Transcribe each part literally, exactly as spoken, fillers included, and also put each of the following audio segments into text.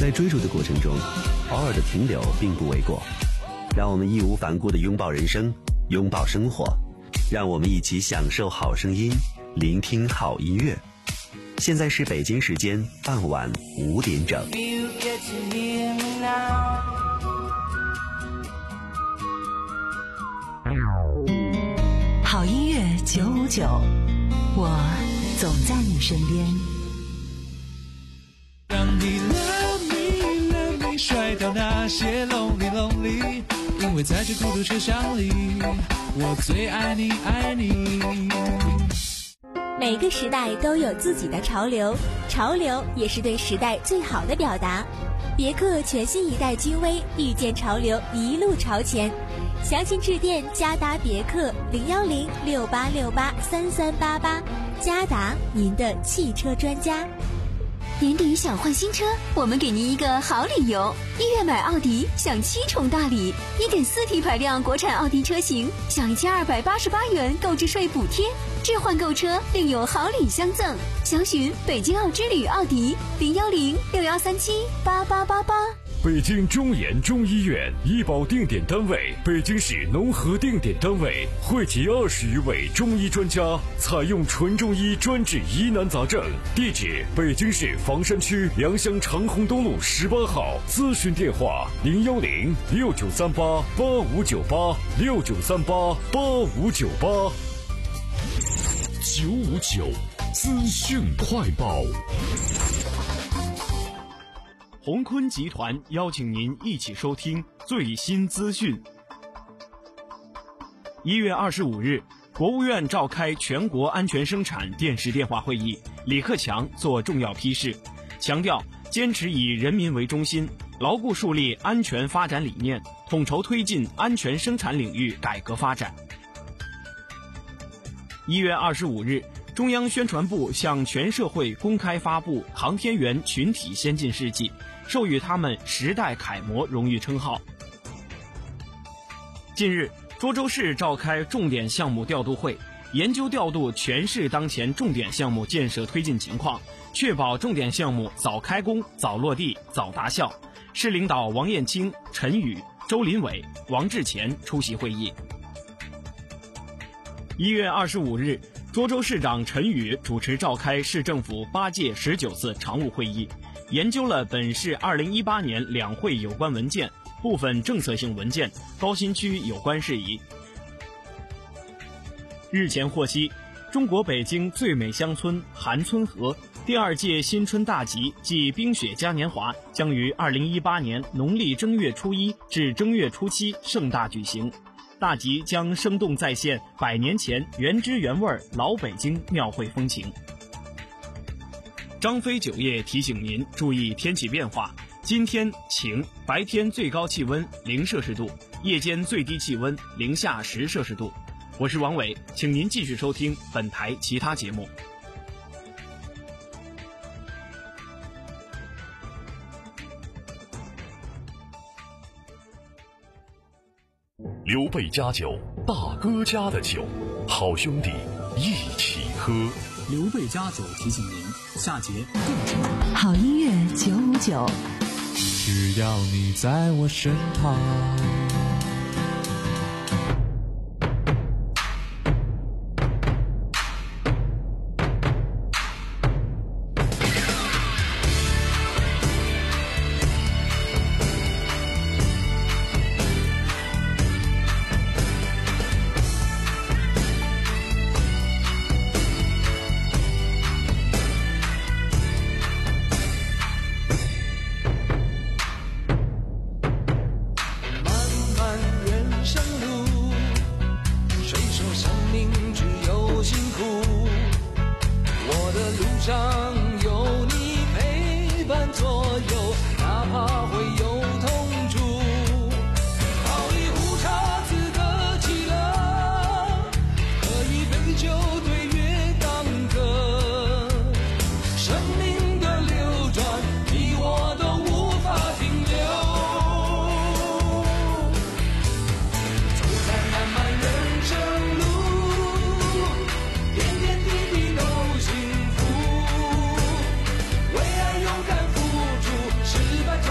在追逐的过程中，偶尔的停留并不为过。让我们义无反顾地拥抱人生，拥抱生活，让我们一起享受好声音，聆听好音乐。现在是北京时间傍晚五点整。 好音乐九五九，我总在你身边。 让你 love me love me 甩掉那些 lonely lonely， 因为在这孤独车厢里，我最爱你爱你。 每个时代都有自己的潮流，潮流也是对时代最好的表达。别克全新一代君威遇见潮流，一路朝前。详情致电嘉达别克零幺零六八六八三三八八，嘉达您的汽车专家。 年底想换新车，我们给您一个好理由。一月买奥迪享七重大礼， 一点四 T 排量国产奥迪车型享一千二百八十八元购置税补贴，置换购车另有好礼相赠。详询北京奥之旅奥迪零幺零六幺三七八八八八。 北京中研中医院医保定点单位，北京市农合定点单位，汇集二十余位中医专家，采用纯中医专治疑难杂症。地址：北京市房山区良乡长虹东路十八号。咨询电话：零幺零六九三八八五九八六九三八八五九八。九五九资讯快报。 鸿坤集团邀请您一起收听最新资讯。一月二十五日，国务院召开全国安全生产电视电话会议，李克强作重要批示，强调坚持以人民为中心，牢固树立安全发展理念，统筹推进安全生产领域改革发展。一月二十五日，中央宣传部向全社会公开发布航天员群体先进事迹，授予他们时代楷模荣誉称号。近日，涿州市召开重点项目调度会，研究调度全市当前重点项目建设推进情况，确保重点项目早开工、早落地、早达效。市领导王艳清、陈宇、周林伟、王志前出席会议。一月二十五日，涿州市长陈宇主持召开市政府八届十九次常务会议，研究了本市二零一八年两会有关文件、部分政策性文件、高新区有关事宜。日前获悉，中国北京最美乡村韩村河第二届新春大集暨冰雪嘉年华将于二零一八年农历正月初一至正月初七盛大举行。大集将生动再现百年前原汁原味老北京庙会风情。张飞酒业提醒您注意天气变化，今天晴，白天最高气温零摄氏度，夜间最低气温零下十摄氏度。我是王伟，请您继续收听本台其他节目。 刘备家酒，大哥家的酒，好兄弟一起喝。 刘备家酒提醒您，下节更精彩。 好音乐九五九， 只要你在我身旁。 十八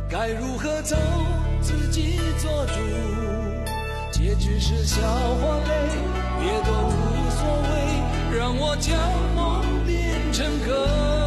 该如何走，自己做主。结局是笑或泪，别都无所谓，让我将梦变成歌。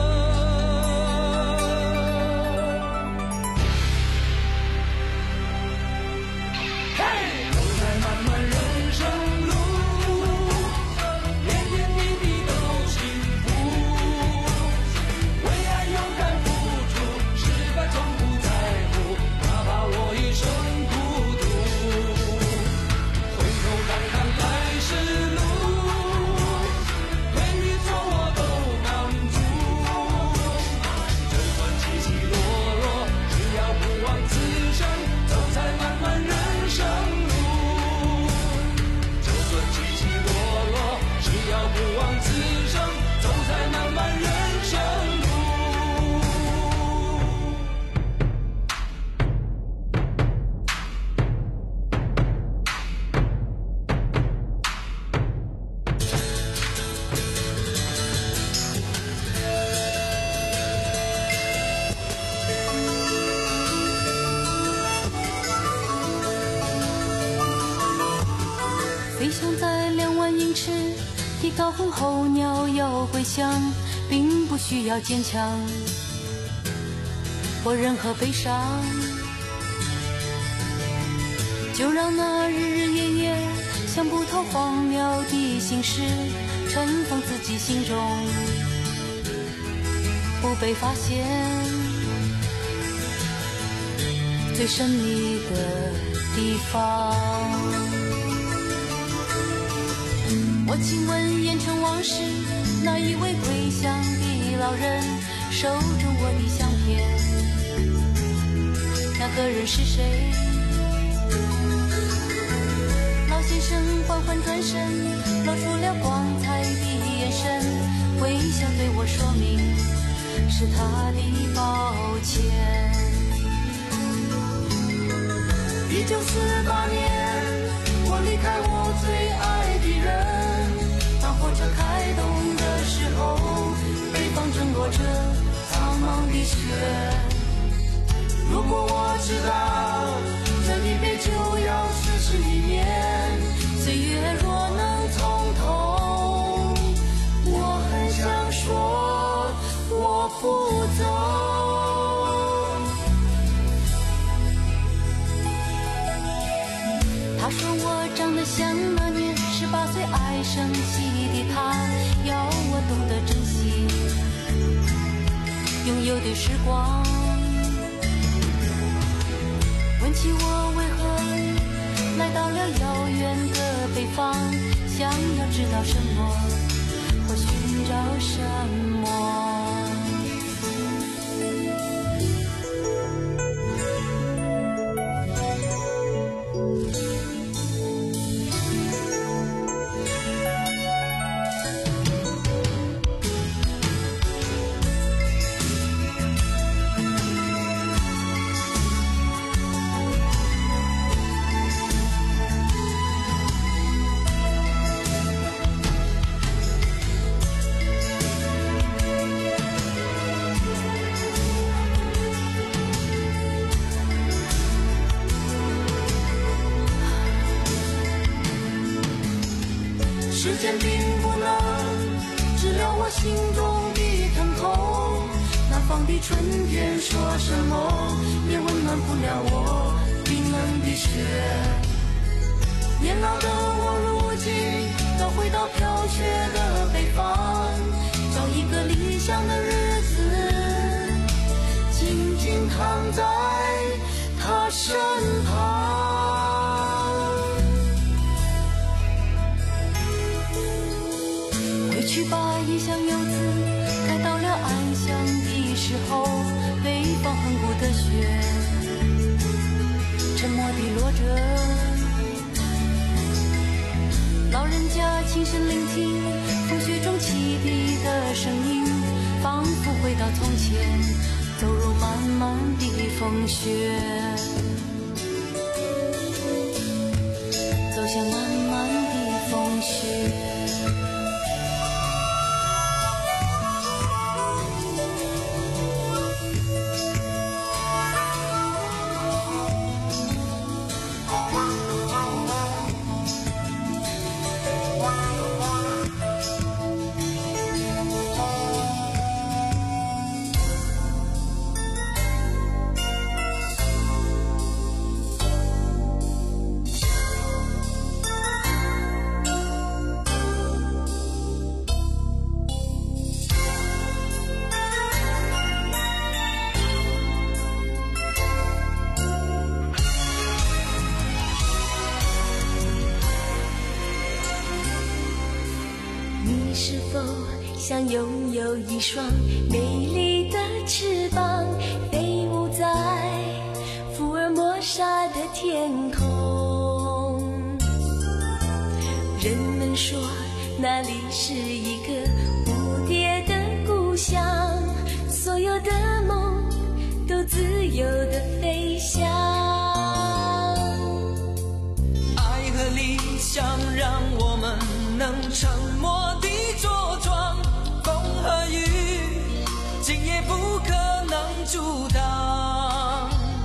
飞翔在两万英尺，提高后候鸟要归乡，并不需要坚强或任何悲伤，就让那日日夜夜想不透荒谬的心事尘封自己心中，不被发现最神秘的地方。我亲吻烟尘往事，那一位归乡的老人手中我的相片，那个人是谁？老先生缓缓转身，露出了光彩的眼神，微笑对我说明是他的抱歉。一九四八年，我离开我最爱的人，当火车开动的时候，北方正落着苍茫的雪。如果我知道这一别就要逝世一年，岁月若能从头，我很想说我不走。他说我长得像那年十八岁爱生气的他，要我懂得珍惜拥有的时光。问起我为何来到了遥远的北方，想要知道什么或寻找什么。时间并不能治疗我心中的疼痛，南方的春天说什么也温暖不了我冰冷的雪。年老的我如今要回到飘雪的北方，找一个理想的日子，静静躺在他身旁。回去吧，异乡游子，该到了安详的时候，北方恒古的雪沉默地落着，老人家轻声聆听风雪中汽笛的声音，仿佛回到从前，走入漫漫的风雪，走向漫漫的风雪。 想拥有一双美丽的翅膀，飞舞在福尔摩沙的天空。人们说那里是一个蝴蝶的故乡，所有的梦都自由地飞翔。 爱和理想让我们能沉默地茁壮，风和雨今夜不可能阻挡。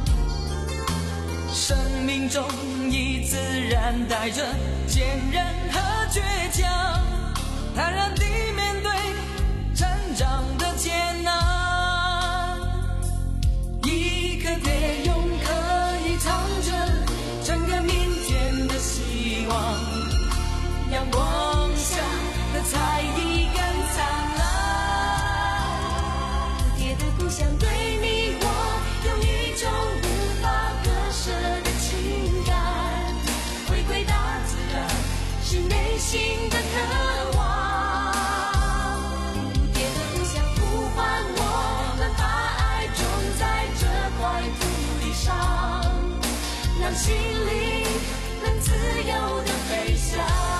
生命中已自然带着坚韧和倔强，坦然地面对成长的艰难。一颗铁蛹可以藏着整个明天的希望，阳光下的彩衣更灿烂。 蝴蝶的故乡对你我有一种无法割舍的情感，回归大自然是内心的渴望。蝴蝶的故乡呼唤我们，把爱种在这块土地上，让心灵能自由地飞翔。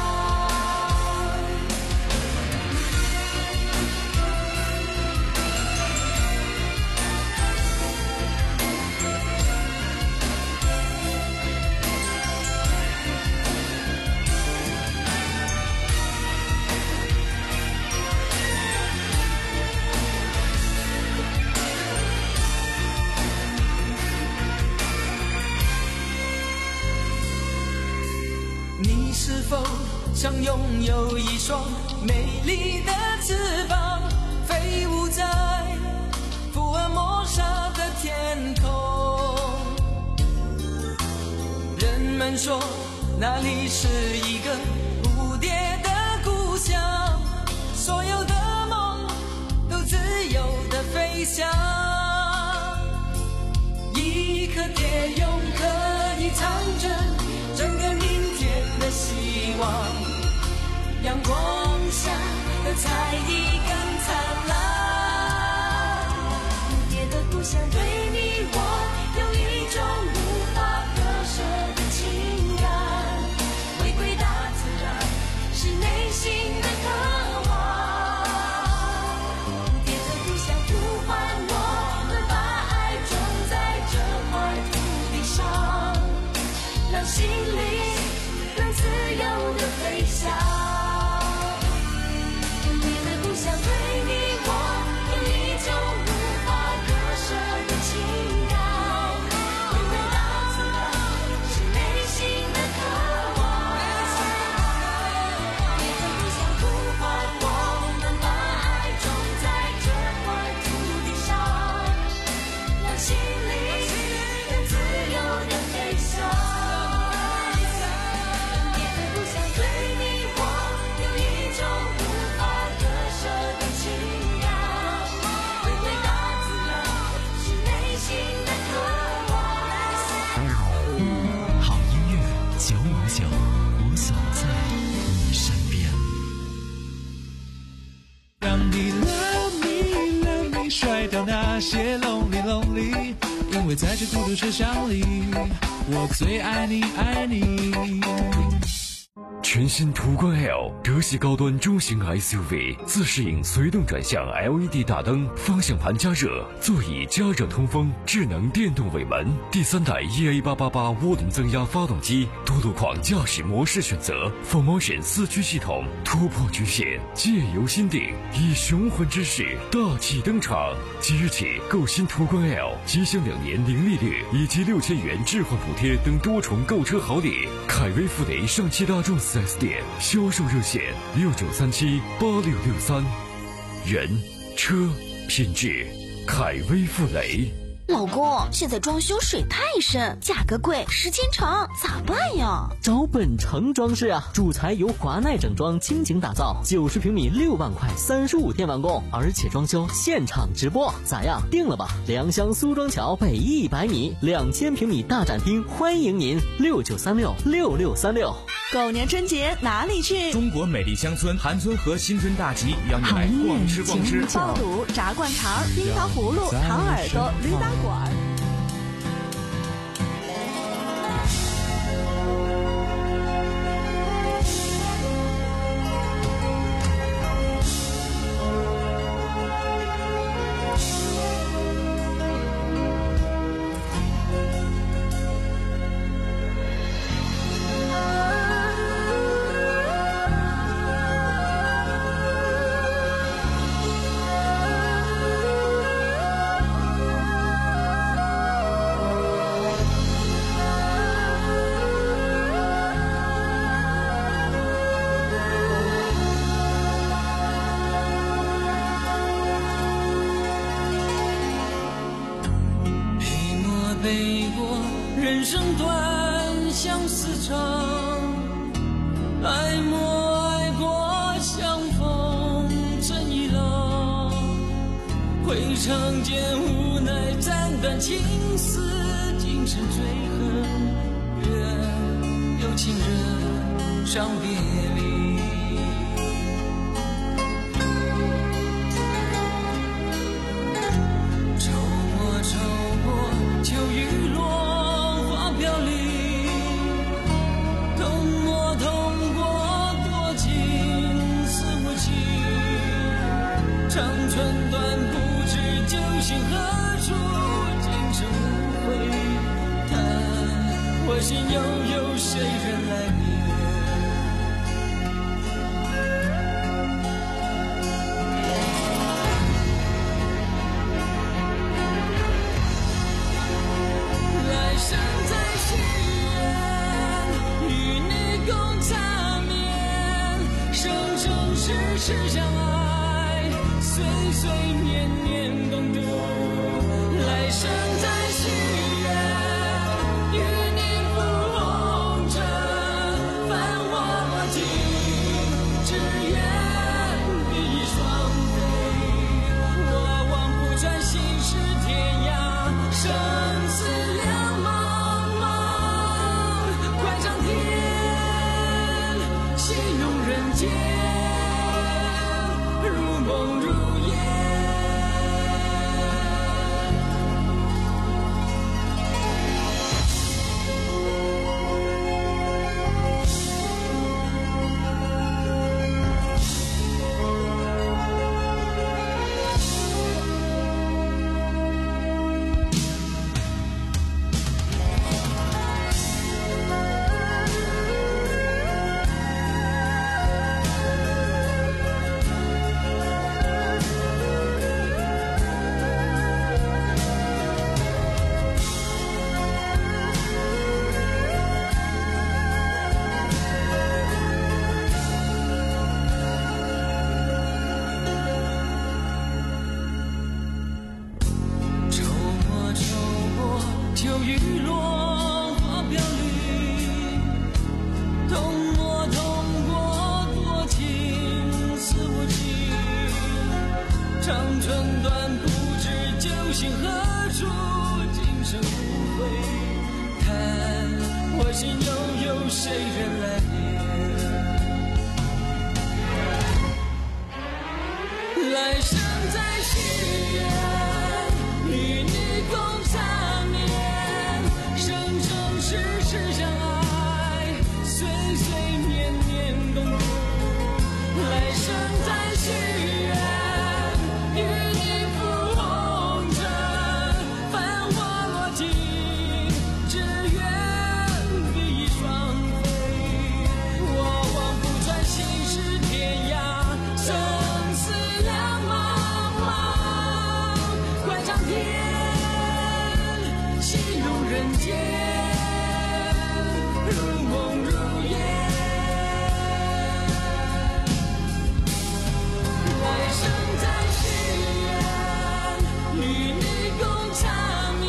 你是否想拥有一双美丽的翅膀，飞舞在福尔摩沙的天空？人们说那里是一个蝴蝶的故乡，所有的梦都自由地飞翔。一颗铁蛹可以藏着整个明天的希望，阳光下的彩衣更灿烂。 蝴蝶的故乡对你我有一种无法割舍的情感，回归大自然是内心的渴望。蝴蝶的故乡呼唤我们，把爱种在这块土地上，让心灵能自由地飞翔。蝴蝶的故乡对你我有一种无法割舍的情感，回归大自然是内心的渴望。蝴蝶的故乡呼唤我们，把爱种在这块土地上，让心灵能自由地飞翔。对你我有一种无法割舍的情感，回归大自然是内心的渴望。 好音乐九五九，我总在你身边。 让你 love me love me 甩掉那些 lonely lonely， 因为在这孤独车厢里，我最爱你爱你。 全新途观 L 德系高端中型 S U V， 自适应随动转向 L E D 大灯，方向盘加热，座椅加热通风，智能电动尾门，第三代 E A 八八八涡轮增压发动机，多路况驾驶模式选择 ，Full Motion 四驱系统，突破局限，借由心定，以雄浑之势大气登场。即日起购新途观 L， 即享两年零利率以及六千元置换补贴等多重购车好礼。凯威富雷上汽大众四 S 店销售热线六九三七八六六三。人车品质，凯威富雷。 老公，现在装修水太深，价格贵，时间长，咋办呀？ 找本城装饰啊，主材由华奈整装倾情打造，九十平米六万块，三十五天完工，而且装修现场直播，咋样？定了吧！良乡苏庄桥北一百米，两千平米大展厅，欢迎您六九三六六六三六。 狗年春节哪里去？ 中国美丽乡村韩村和新春大集，邀你来逛吃逛吃。 爆肚、炸灌肠、冰糖葫芦、糖耳朵、驴打滚。 背过人生短，相思长，爱莫爱过，相逢真一郎。会唱见无奈，斩断情丝，今生最恨，愿有情人伤别离。秋雨落，花飘零，痛莫痛过，多情似无情。长春短，不知酒醒何处，今生无悔叹，我心又有谁人来眠？世相爱，岁岁年年共度，来生再许愿，与你赴红尘，繁华落尽，只愿比翼双飞。我望不转心事天涯，生死两茫茫，关上天，戏弄人间。梦如烟，秋雨落，花飘零，痛莫痛过，多情似无情。长春短，不知酒醒何处，今生无悔叹，我心又有谁人来眠？来生再许愿，与你共缠绵。生生世世相爱，岁岁年年共度。来生再许愿，与你赴红尘，繁华落尽，只愿比翼双飞。我望不转心事天涯，生死两茫茫，关上天，戏弄人间，如梦如烟。来生再许愿，与你共缠绵。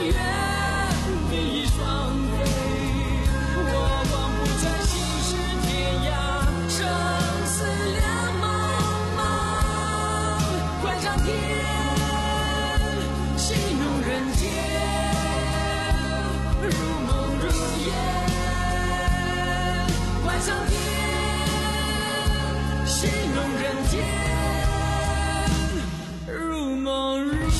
愿比翼双飞，我望不再心事天涯，生死两茫茫，关上天，戏弄人间，如梦如烟，关上天，戏弄人间，如梦如烟。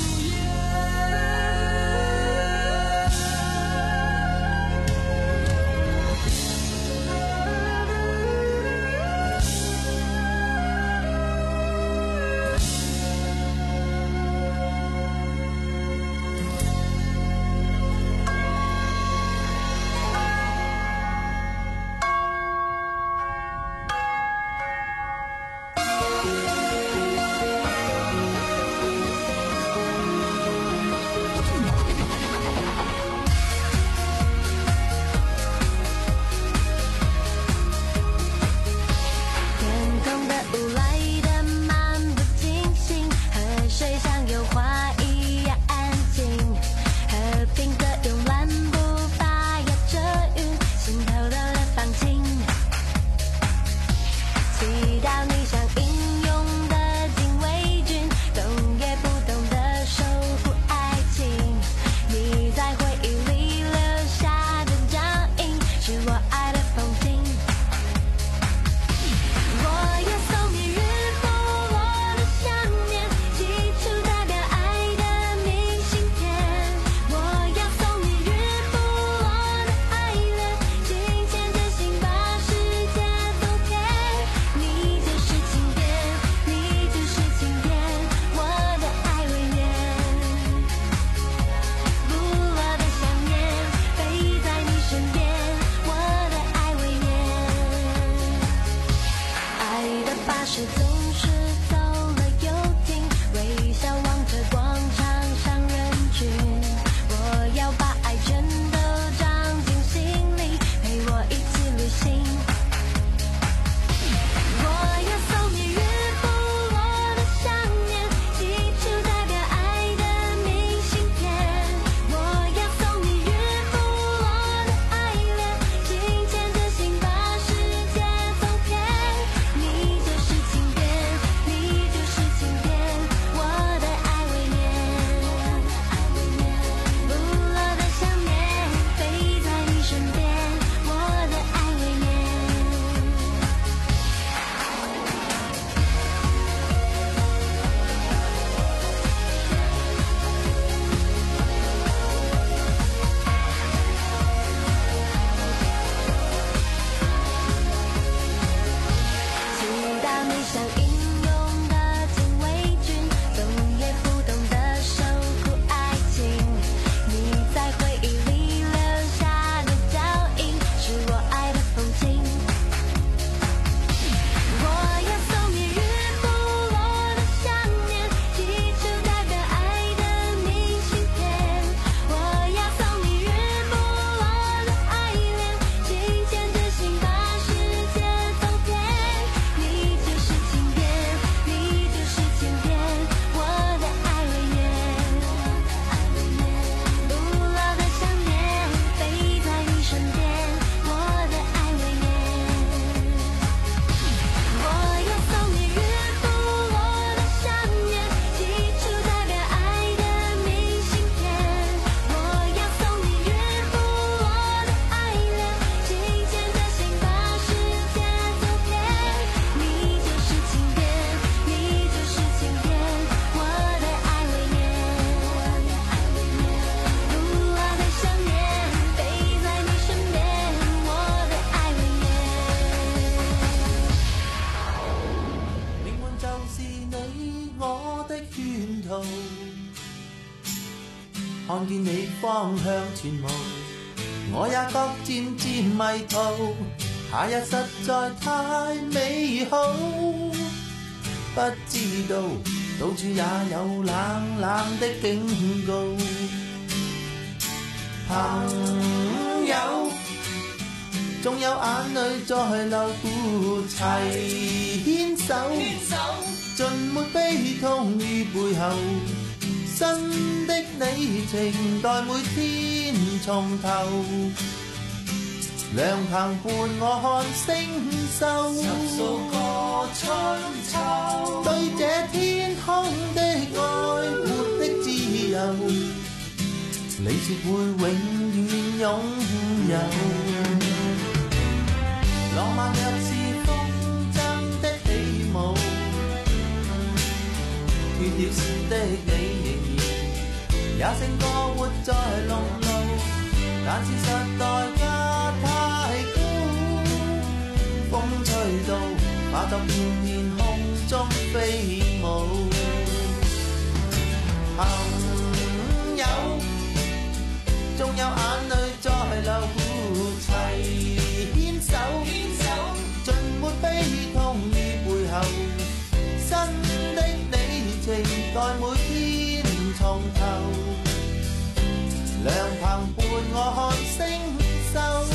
看見你方向前無，我也覺漸漸迷途。夏日實在太美好，不知道到處也有冷冷的警告。朋友，縱有眼淚在流，齊牽手，盡沒悲痛於背後。新的你情待每天從頭，良朋伴我看星宿， 十數個春秋， 對這天空的愛，活的自由，你說會永遠擁有。浪漫若是風箏的起舞，斷了線的你仍然也勝過活在籠路，但是實代價太高，風吹到化作片片空中飛舞。朋友，縱有眼淚在流，齊牽手，盡沒悲痛於背後，新的你情待每天從頭，良朋伴我看星宿，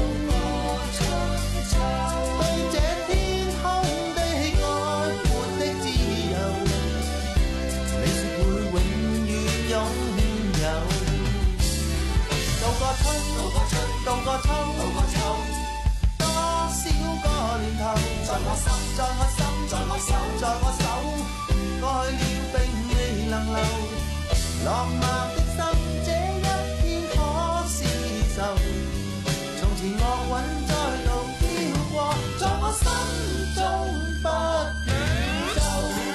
對這天空的愛，活的自由，你說會永遠擁有。渡過春，渡過秋，多少個年頭，在我心，在我心，在我手，在我手，過去了並未能留，浪漫的心這一天可是愁，從前樂韻再度飄過，在我心中不斷奏。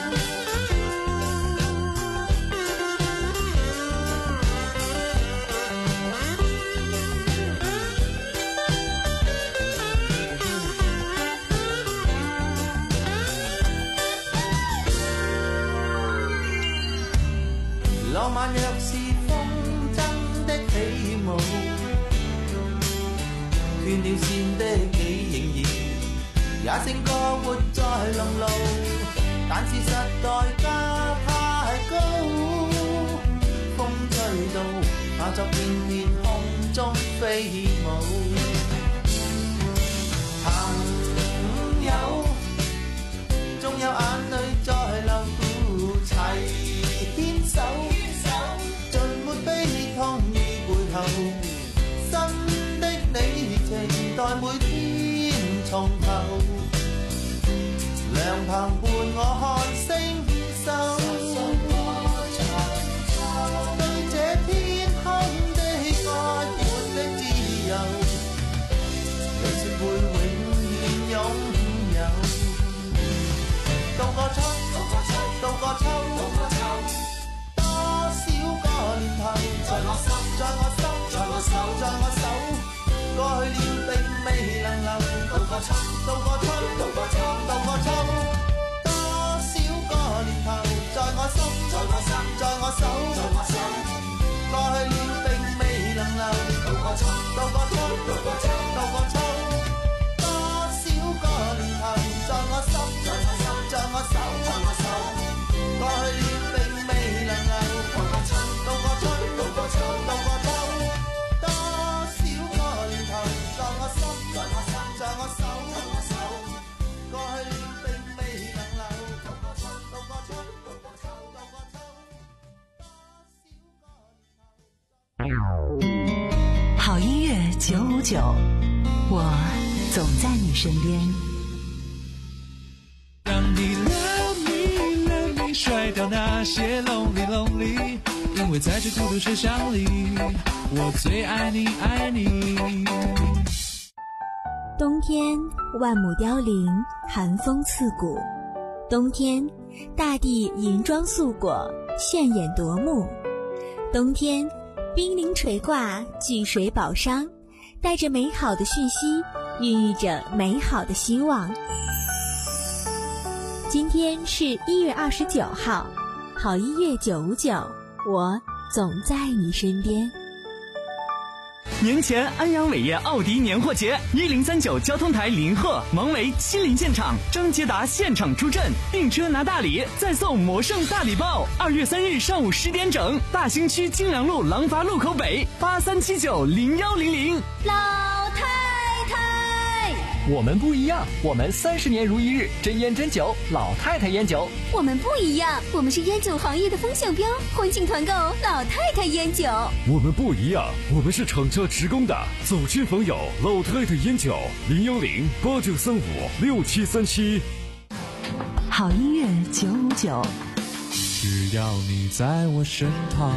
浪漫若是風箏的起舞，斷了線的你仍然也勝過活在籠路，但是實代價太高，風吹到化作片片空中飛舞。朋友，縱有眼淚在流，齊牽手，盡沒悲痛於背後，新的你情待每天從頭，良朋伴我看星宿，對這天空的愛，活的自由，你說會永遠擁有。渡過春，渡過秋，多少個年頭，在我心，在我心，在我手，在我手，過去了並未能留。渡過春，渡過春，渡過秋，渡過秋，多少個年頭，在我心，在我心，在我手，在我手，過去了並未能留。渡過春，渡過春，渡過秋，渡過秋，多少個年頭，在我心，在我心，在我手，在我手，過去了並未能留。渡過春，渡過春，渡過秋，渡過秋，多少個年頭，在我心，在我心，在我手，在我手，過去了並未能留。渡過春，渡過春，渡過秋，渡過秋， 好音樂九五九，我總在你身邊。 讓你 love me love me 甩掉那些 lonely lonely， 因為在這孤獨世相裡，我最愛你愛你。 冬天萬畝凋零，寒風刺骨，冬天大地銀裝素裹，炫眼奪目，冬天冰凌垂掛，巨水寶商，帶着美好的訊息，孕育着美好的希望。今天是一月二十九號，好音樂九五九，我總在你身邊。 年前安陽偉業奧迪年貨節，一零三九交通台林鶴、王維親臨現場，張捷達現場出陣，訂車拿大禮，再送魔聖大禮包。二月三日上午十點整，大興區京良路廊坊路口北八三七九零幺零零。 老太太， 我们不一样，我们三十年如一日，真烟真酒，老太太烟酒。 我们不一样，我们是烟酒行业的风向标，欢庆团购老太太烟酒。 我们不一样，我们是厂家直供的，走亲访友，老太太烟酒，零幺零八九三五六七三七。 好音乐九五九， 只要你在我身旁。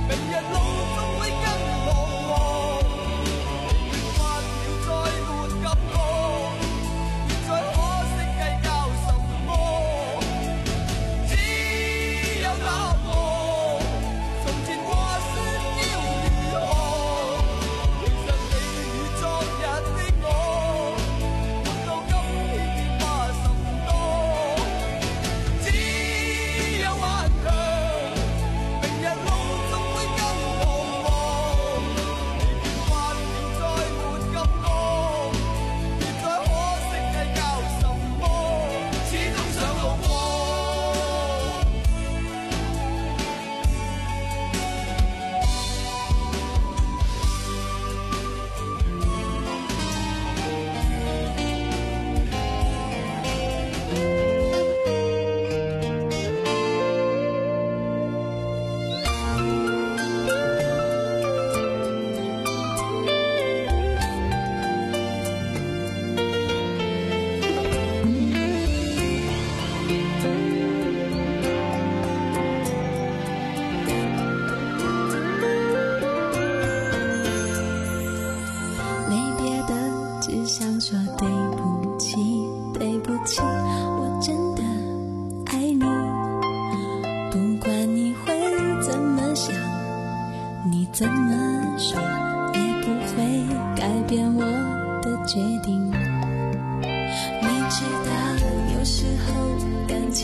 明日路總會更彷徨，離別慣了再沒感覺。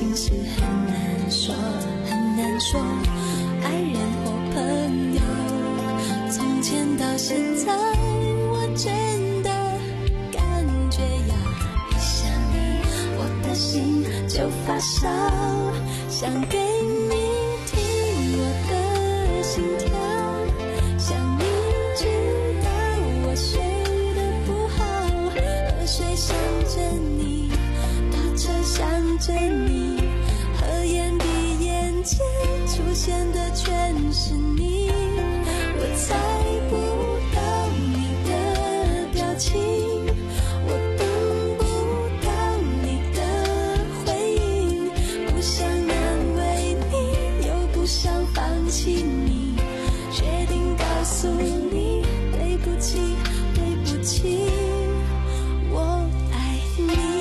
心事很难说，很难说。爱人或朋友，从前到现在，我真的感觉要一想你，我的心就发烧，想给你听我的心跳，想你知道我睡得不好，河水想着你，打车想着你，合眼闭眼间出现的全是你，我猜不到你的表情，我等不到你的回应，不想难为你，又不想放弃你，决定告诉你，对不起，对不起，我爱你。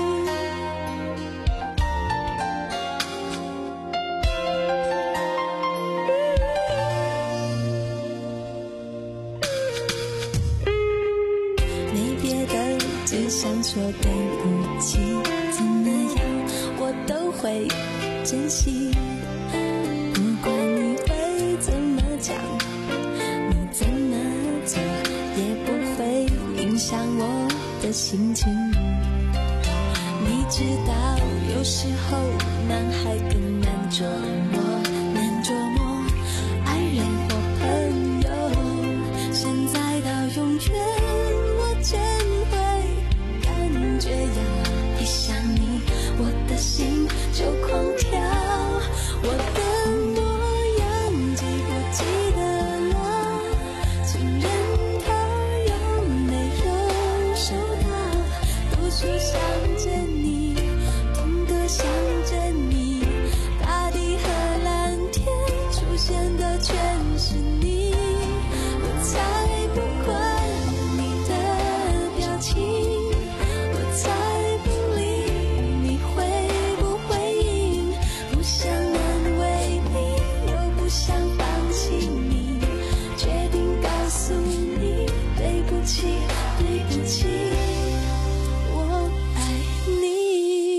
没别的，只想说对不起，怎么样我都会珍惜，不管你会怎么讲，你怎么做也不会影响我的心情。你知道有时候男孩更难琢磨，难琢磨，爱人或朋友，现在到永远，我真会感觉要一想你，我的心就狂跳，我的模样记不记得了？情人他有没有收到？读书想着你，听歌想着你，大地和蓝天出现的全是你，我才不管你的表情，我才不理你会不回应，不想难为你，又不想放弃你，决定告诉你，对不起，对不起，我爱你。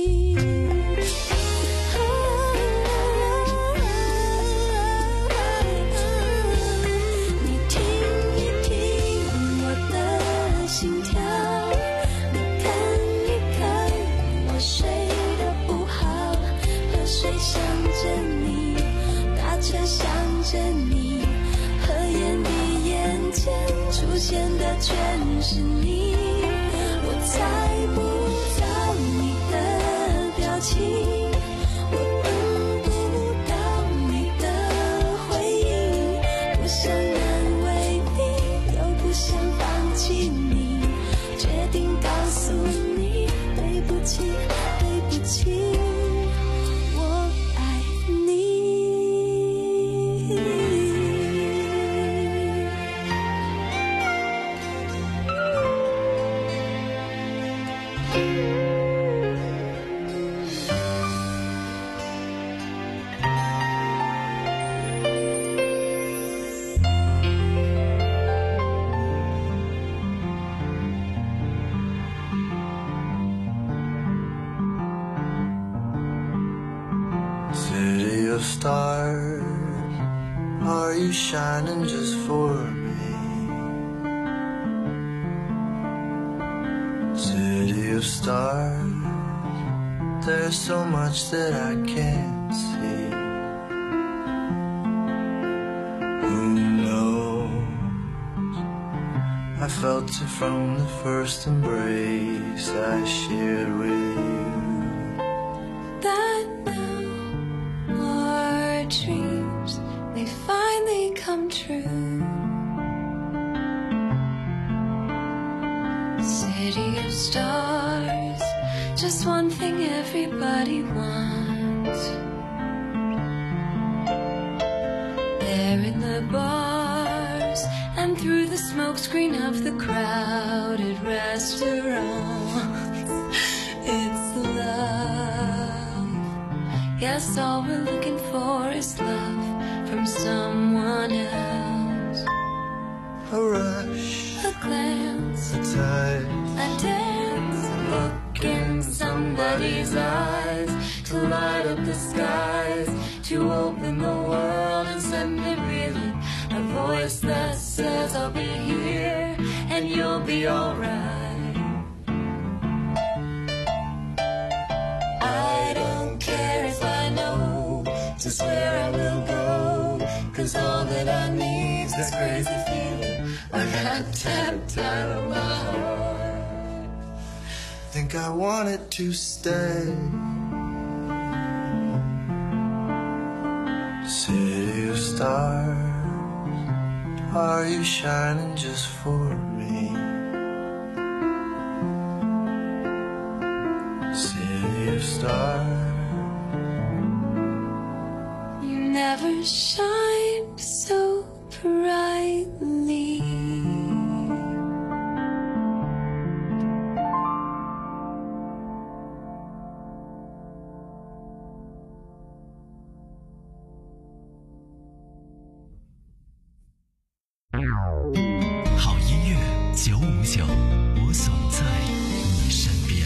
你听一听我的心跳，你看一看我睡得不好，河水想着你，打车想着你，合眼闭眼间出现的全是你，我猜不到你的表情，我等不到你的回应，不想难为你，又不想放弃你，决定告诉你，对不起，对不起，我爱你。 City of stars, are you shining just for me? City of stars, there's so much that I can't see. Who knows? I felt it from the first embrace I shared with you. That now our dreams may finally come true. City of stars, just one thing everybody wants. There in the bars and through the smokescreen of the crowded restaurants, it's love. Yes, all we're looking for is love from someone else. A rush, a glance, a touch, a dance, look in somebody's eyes. to light up the skies, to open the world and send it reeling. A voice that says I'll be here and you'll be alright. I don't care if I know just where I will go, 'cause all that I need's this crazy feeling I got tapped out of my heart. Think I wanted to stay. City of stars, are you shining just for me? City of stars, you never shine so brightly. 好音乐九五九，我总在你身边。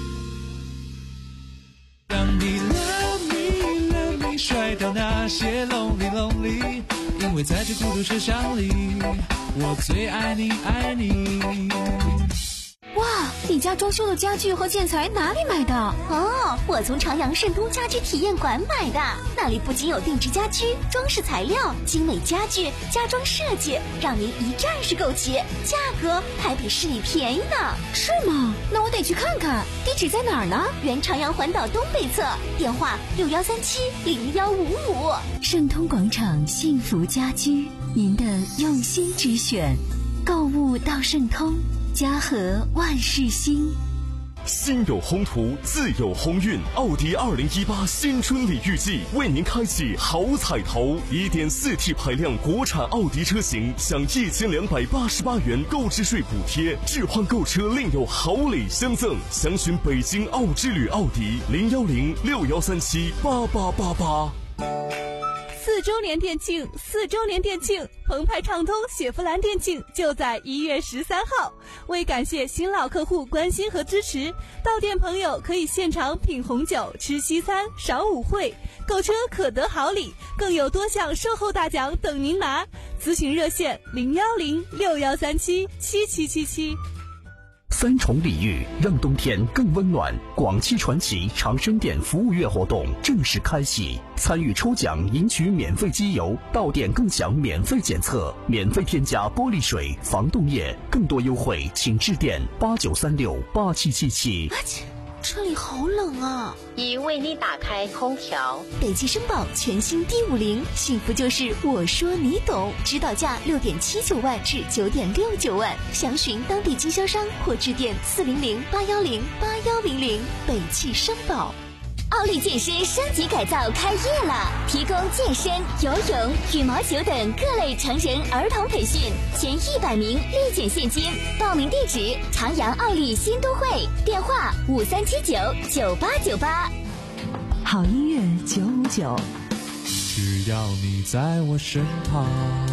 让你 love me love me 甩掉那些 lonely lonely， 因为在这孤独车厢里，我最爱你爱你。 哇，你家装修的家具和建材哪里买的？ 哦，我从朝阳盛都家居体验馆买的，那里不仅有定制家居、装饰材料、精美家具、家装设计，让您一站式购齐，价格还比市里便宜呢。 是吗？那我得去看看。地址在哪儿呢？ 原朝阳环岛东北侧，电话六幺三七零幺五五。 盛通广场幸福家居，您的用心之选，购物到盛通。家和万事兴， 心有宏图，自有鸿运。奥迪二零一八新春礼遇季为您开启好彩头， 一点四 T 排量国产奥迪车型享一千两百八十八元购置税补贴，置换购车另有好礼相赠。详询北京奥之旅奥迪零幺零六幺三七八八八八。 四周年店庆，四周年店庆，澎湃畅通雪佛兰店庆就在一月十三号。为感谢新老客户关心和支持，到店朋友可以现场品红酒、吃西餐、赏舞会，购车可得好礼，更有多项售后大奖等您拿。咨询热线零幺零六幺三七七七七七。 三重礼遇，让冬天更温暖。广汽传祺长生店服务月活动正式开启，参与抽奖赢取免费机油，到店更享免费检测，免费添加玻璃水、防冻液，更多优惠请致电八九三六八七七七。 车里好冷啊！ 已为你打开空调。 北汽绅宝全新 D 五零，幸福就是我说你懂，指导价六点七九万至九点六九万，详询当地经销商或致电四零零八幺零八幺零零。北汽绅宝。 奥利健身升级改造开业了，提供健身、游泳、羽毛球等各类成人儿童培训，前一百名立减现金。报名地址：长阳奥利新都会，电话五三七九九八九八。 好音乐九五九， 只要你在我身旁。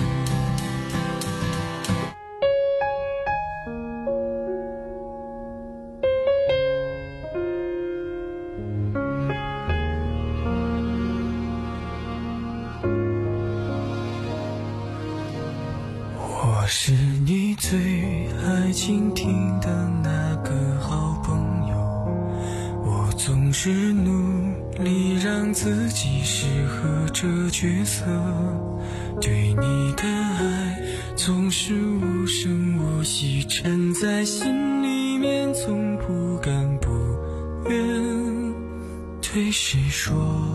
我是你最爱倾听的那个好朋友，我总是努力让自己适合这角色，对你的爱总是无声无息，沉在心里面，从不敢不愿对谁说。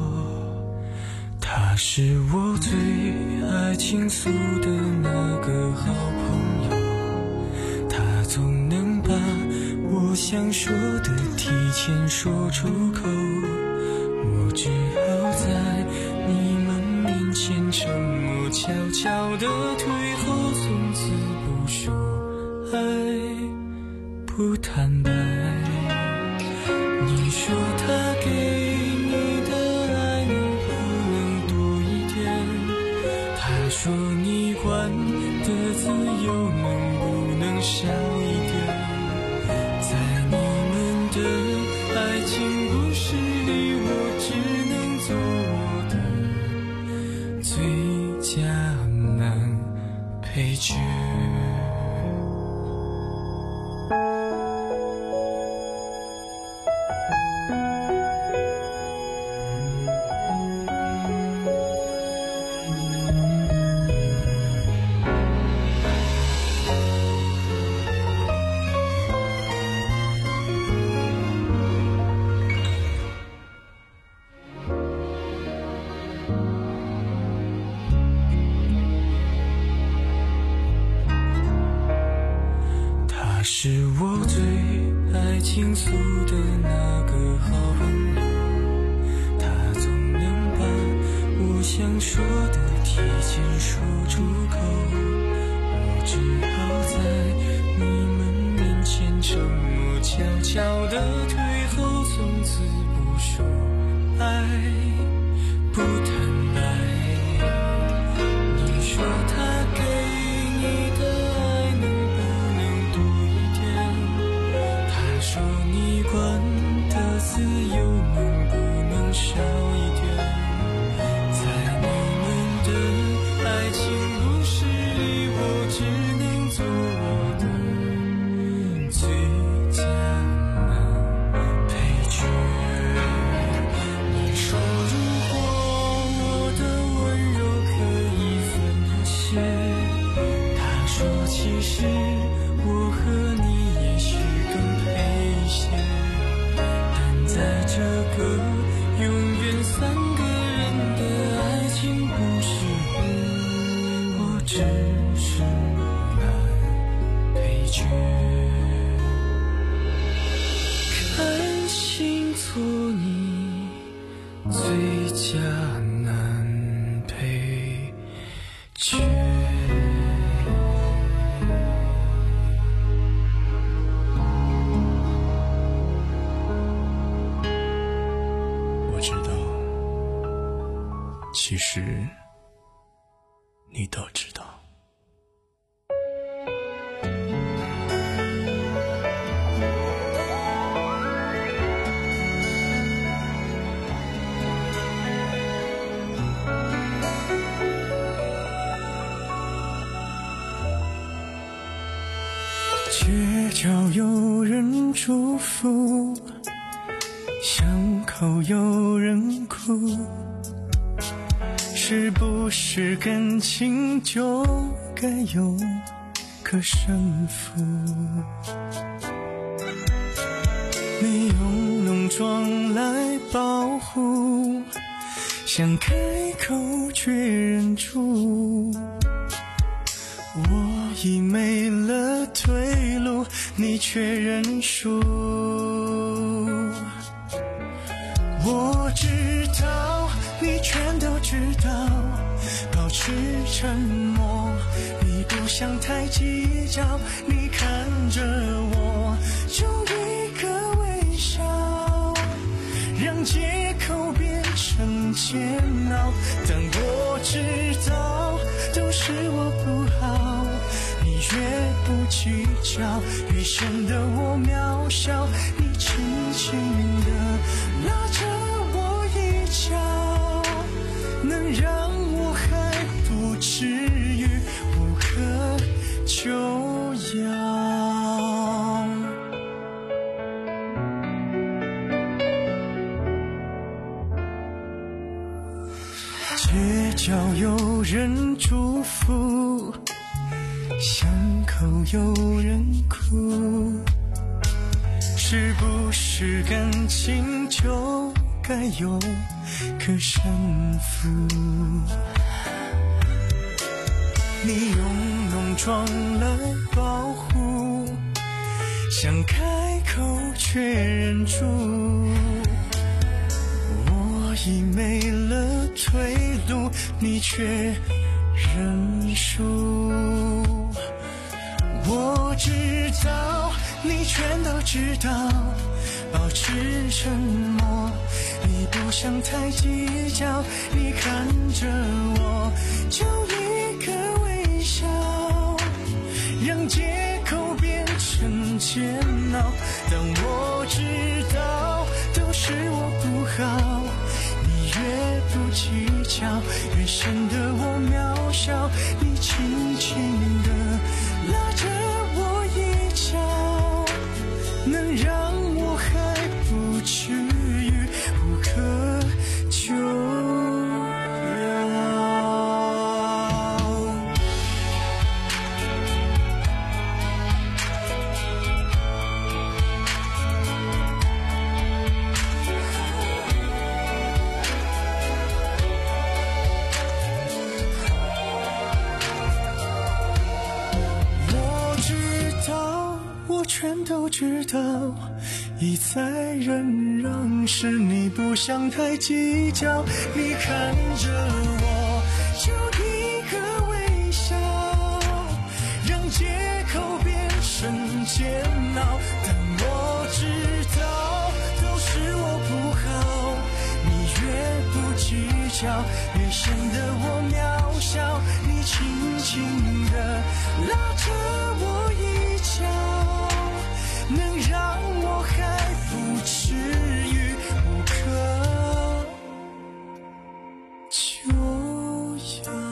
他是我最爱倾诉的那个好朋友，他总能把我想说的提前说出口，我只好在你们面前沉默，悄悄地退后，从此不说爱，不坦白。你说他给说你管的自由能不能少一点，在你们的爱情故事里，我只决。是我最爱倾诉的那个好朋友，他总能把我想说的提前说出口，我只好在你们面前沉默，悄悄地退后，从此不说爱，不坦白。你说他给你的爱能不能多一点，他说你管的自由能不能少一点，在你们的爱情故事里，我只能做我的最佳男配角。你说如果我的温柔可以分一些，他说其实我和你也许更配一些，但在这个永远三个人的爱情故事里，我只是男配角。甘心做你最佳男配角。我知道，其实你都知道。街角有人祝福，巷口有人哭，是不是感情就该有个胜负？你用浓妆来保护，想开口却忍住，我已没了退路，你却认输。我知道，你全都知道，保持沉默，你不想太计较，你看着我，就一个微笑，让借口变成煎熬。但我知道，都是我不好，你越不计较，越显得我渺小。你轻轻地拉着我一脚，能让我还不至于无可救药。街角有人祝福，巷口有人哭，是不是感情就该有个胜负？你用浓妆来保护，想开口却忍住，我已没了退路，你却认输。我知道，你全都知道，保持沉默，你不想太计较，你看着我，就一个微笑，让借口变成煎熬。但我知道，都是我不好，你越不计较，越显得我渺小。你轻轻地拉着我一脚，能让我还不至于无可救药。全都知道，一再忍让是你不想太计较。你看着我，就一个微笑，让借口变成煎熬。但我知道，都是我不好。你越不计较，越显得我渺小。你轻轻地拉着我一脚，能让我还不至于无可救药。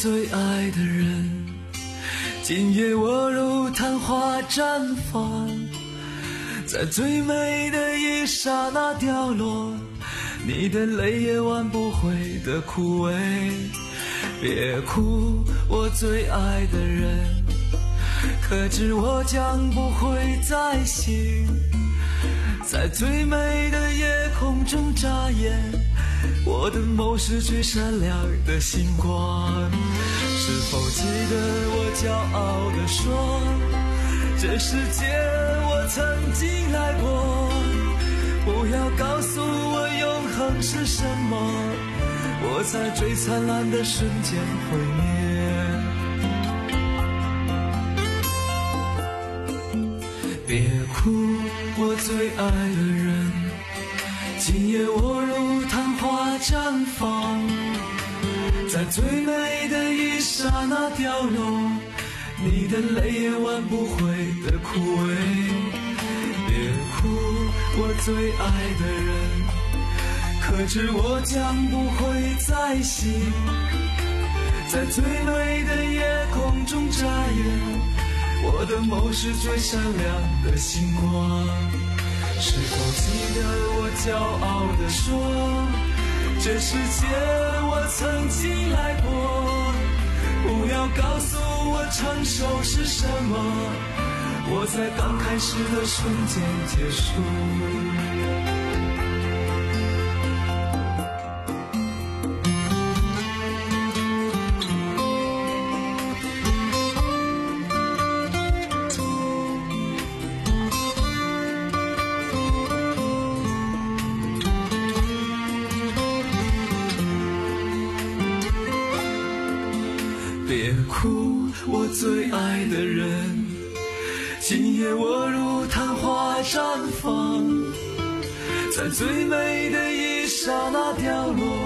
最爱的人，今夜我如昙花绽放，在最美的一刹那掉落，你的泪也挽不回的枯萎。别哭，我最爱的人，可知我将不会再醒，在最美的夜空中眨眼，我的眸是最闪亮的星光。是否记得我骄傲地说，这世界我曾经来过，不要告诉我永恒是什么，我在最灿烂的瞬间毁灭。别哭，我最爱的人，今夜我如昙花绽放，在最美的一刹那掉落，你的泪也挽不回的枯萎。别哭，我最爱的人，可知我将不会再醒，在最美的夜空中眨眼，我的眸是最闪亮的星光。是否记得我骄傲地说，这世界我曾经来过，不要告诉我成熟是什么，我在刚开始的瞬间结束。别哭，我最爱的人，今夜我如昙花绽放，在最美的一刹那掉落，